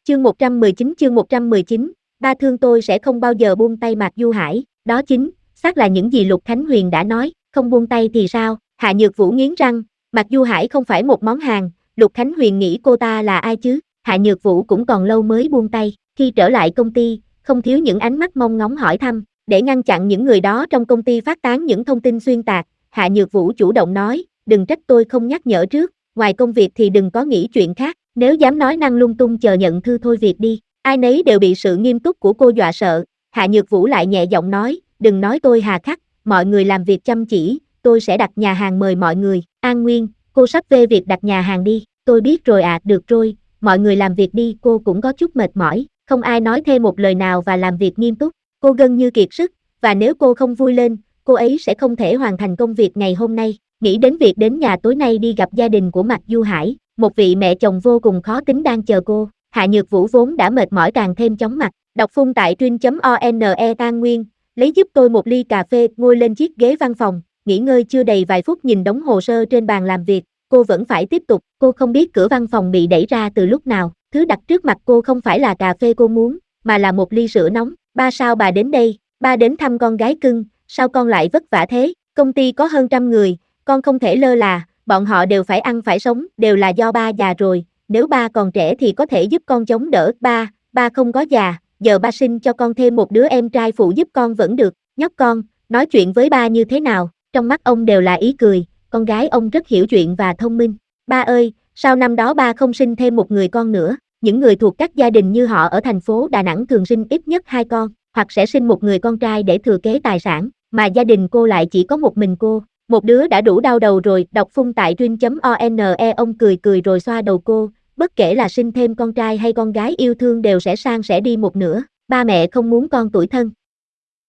Chương 119, ba thương tôi sẽ không bao giờ buông tay Mạc Du Hải, đó chính xác là những gì Lục Khánh Huyền đã nói, không buông tay thì sao? Hạ Nhược Vũ nghiến răng, Mạc Du Hải không phải một món hàng, Lục Khánh Huyền nghĩ cô ta là ai chứ? Hạ Nhược Vũ cũng còn lâu mới buông tay, khi trở lại công ty, không thiếu những ánh mắt mong ngóng hỏi thăm, để ngăn chặn những người đó trong công ty phát tán những thông tin xuyên tạc, Hạ Nhược Vũ chủ động nói, đừng trách tôi không nhắc nhở trước, ngoài công việc thì đừng có nghĩ chuyện khác, nếu dám nói năng lung tung chờ nhận thư thôi việc đi. Ai nấy đều bị sự nghiêm túc của cô dọa sợ, Hạ Nhược Vũ lại nhẹ giọng nói, đừng nói tôi hà khắc, mọi người làm việc chăm chỉ, tôi sẽ đặt nhà hàng mời mọi người. An Nguyên, cô sắp về việc đặt nhà hàng đi, tôi biết rồi được rồi, mọi người làm việc đi. Cô cũng có chút mệt mỏi, không ai nói thêm một lời nào và làm việc nghiêm túc, cô gần như kiệt sức, và nếu cô không vui lên, cô ấy sẽ không thể hoàn thành công việc ngày hôm nay. Nghĩ đến việc đến nhà tối nay đi gặp gia đình của Mạc Du Hải, một vị mẹ chồng vô cùng khó tính đang chờ cô, Hạ Nhược Vũ vốn đã mệt mỏi càng thêm chóng mặt, đọc phun tại truyện.one. An Nguyên, lấy giúp tôi một ly cà phê, ngồi lên chiếc ghế văn phòng, nghỉ ngơi chưa đầy vài phút nhìn đống hồ sơ trên bàn làm việc, cô vẫn phải tiếp tục, cô không biết cửa văn phòng bị đẩy ra từ lúc nào, thứ đặt trước mặt cô không phải là cà phê cô muốn, mà là một ly sữa nóng. Ba, sao bà đến đây? Ba đến thăm con gái cưng, sao con lại vất vả thế? Công ty có hơn 100 người, con không thể lơ là, bọn họ đều phải ăn phải sống, đều là do ba già rồi, nếu ba còn trẻ thì có thể giúp con chống đỡ. Ba không có già, giờ ba sinh cho con thêm một đứa em trai phụ giúp con vẫn được. Nhóc con, nói chuyện với ba như thế nào? Trong mắt ông đều là ý cười, con gái ông rất hiểu chuyện và thông minh. Ba ơi, sao năm đó ba không sinh thêm một người con nữa? Những người thuộc các gia đình như họ ở thành phố Đà Nẵng thường sinh ít nhất 2 con, hoặc sẽ sinh một người con trai để thừa kế tài sản, mà gia đình cô lại chỉ có một mình cô. Một đứa đã đủ đau đầu rồi. Đọc phun tại truyện.one. Ông cười cười rồi xoa đầu cô, bất kể là sinh thêm con trai hay con gái yêu thương đều sẽ san sẻ đi một nửa, ba mẹ không muốn con tủi thân,